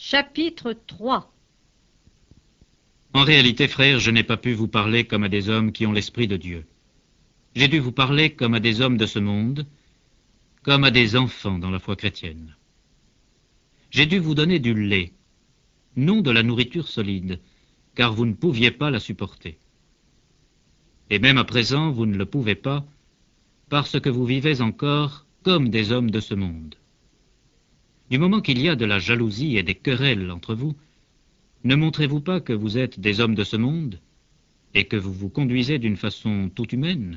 Chapitre 3. En réalité, frères, je n'ai pas pu vous parler comme à des hommes qui ont l'Esprit de Dieu. J'ai dû vous parler comme à des hommes de ce monde, comme à des enfants dans la foi chrétienne. J'ai dû vous donner du lait, non de la nourriture solide, car vous ne pouviez pas la supporter. Et même à présent, vous ne le pouvez pas, parce que vous vivez encore comme des hommes de ce monde. Du moment qu'il y a de la jalousie et des querelles entre vous, ne montrez-vous pas que vous êtes des hommes de ce monde et que vous vous conduisez d'une façon tout humaine?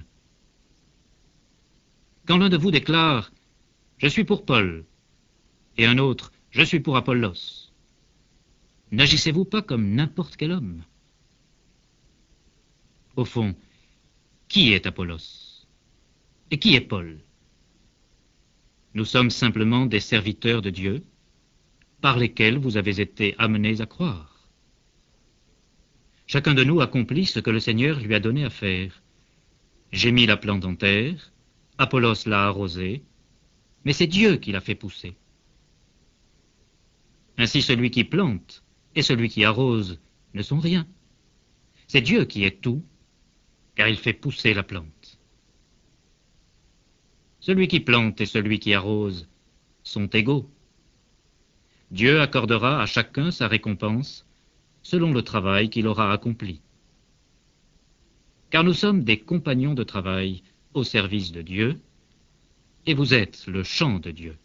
Quand l'un de vous déclare « Je suis pour Paul » et un autre « Je suis pour Apollos », n'agissez-vous pas comme n'importe quel homme? Au fond, qui est Apollos? Et qui est Paul? Nous sommes simplement des serviteurs de Dieu, par lesquels vous avez été amenés à croire. Chacun de nous accomplit ce que le Seigneur lui a donné à faire. J'ai mis la plante en terre, Apollos l'a arrosée, mais c'est Dieu qui l'a fait pousser. Ainsi celui qui plante et celui qui arrose ne sont rien. C'est Dieu qui est tout, car il fait pousser la plante. Celui qui plante et celui qui arrose sont égaux. Dieu accordera à chacun sa récompense selon le travail qu'il aura accompli. Car nous sommes des compagnons de travail au service de Dieu, et vous êtes le champ de Dieu.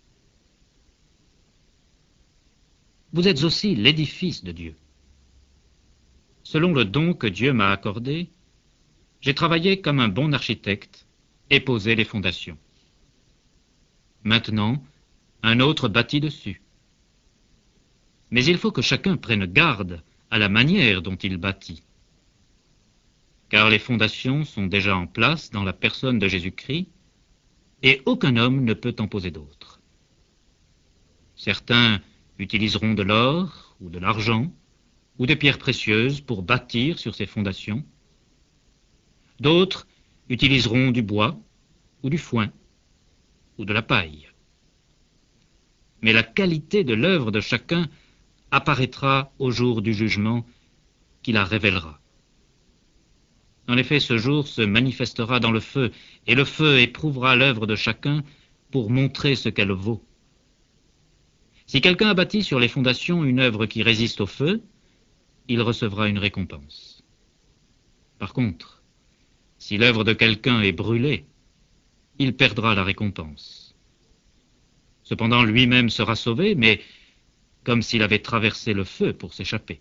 Vous êtes aussi l'édifice de Dieu. Selon le don que Dieu m'a accordé, j'ai travaillé comme un bon architecte et posé les fondations. Maintenant, un autre bâtit dessus. Mais il faut que chacun prenne garde à la manière dont il bâtit. Car les fondations sont déjà en place dans la personne de Jésus-Christ, et aucun homme ne peut en poser d'autres. Certains utiliseront de l'or ou de l'argent ou des pierres précieuses pour bâtir sur ces fondations. D'autres utiliseront du bois ou du foin ou de la paille. Mais la qualité de l'œuvre de chacun apparaîtra au jour du jugement qui la révélera. En effet, ce jour se manifestera dans le feu, et le feu éprouvera l'œuvre de chacun pour montrer ce qu'elle vaut. Si quelqu'un a bâti sur les fondations une œuvre qui résiste au feu, il recevra une récompense. Par contre, si l'œuvre de quelqu'un est brûlée, il perdra la récompense. Cependant, lui-même sera sauvé, mais comme s'il avait traversé le feu pour s'échapper.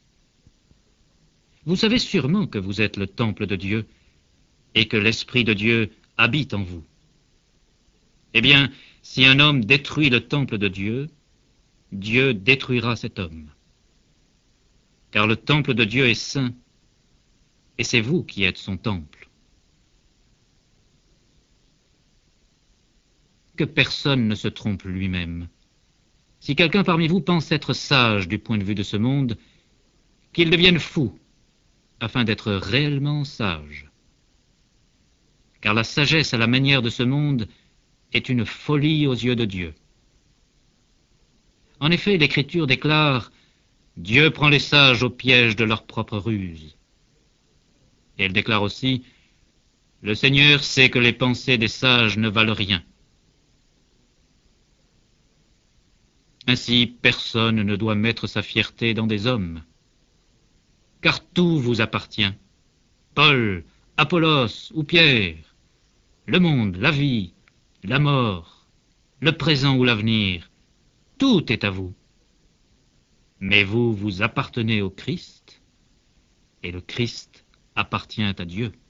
Vous savez sûrement que vous êtes le temple de Dieu et que l'Esprit de Dieu habite en vous. Eh bien, si un homme détruit le temple de Dieu, Dieu détruira cet homme. Car le temple de Dieu est saint, et c'est vous qui êtes son temple. Que personne ne se trompe lui-même. Si quelqu'un parmi vous pense être sage du point de vue de ce monde, qu'il devienne fou, afin d'être réellement sage. Car la sagesse à la manière de ce monde est une folie aux yeux de Dieu. En effet, l'Écriture déclare « Dieu prend les sages au piège de leur propre ruse ». Et elle déclare aussi « Le Seigneur sait que les pensées des sages ne valent rien ». Ainsi, personne ne doit mettre sa fierté dans des hommes, car tout vous appartient. Paul, Apollos ou Pierre, le monde, la vie, la mort, le présent ou l'avenir, tout est à vous. Mais vous, vous appartenez au Christ, et le Christ appartient à Dieu.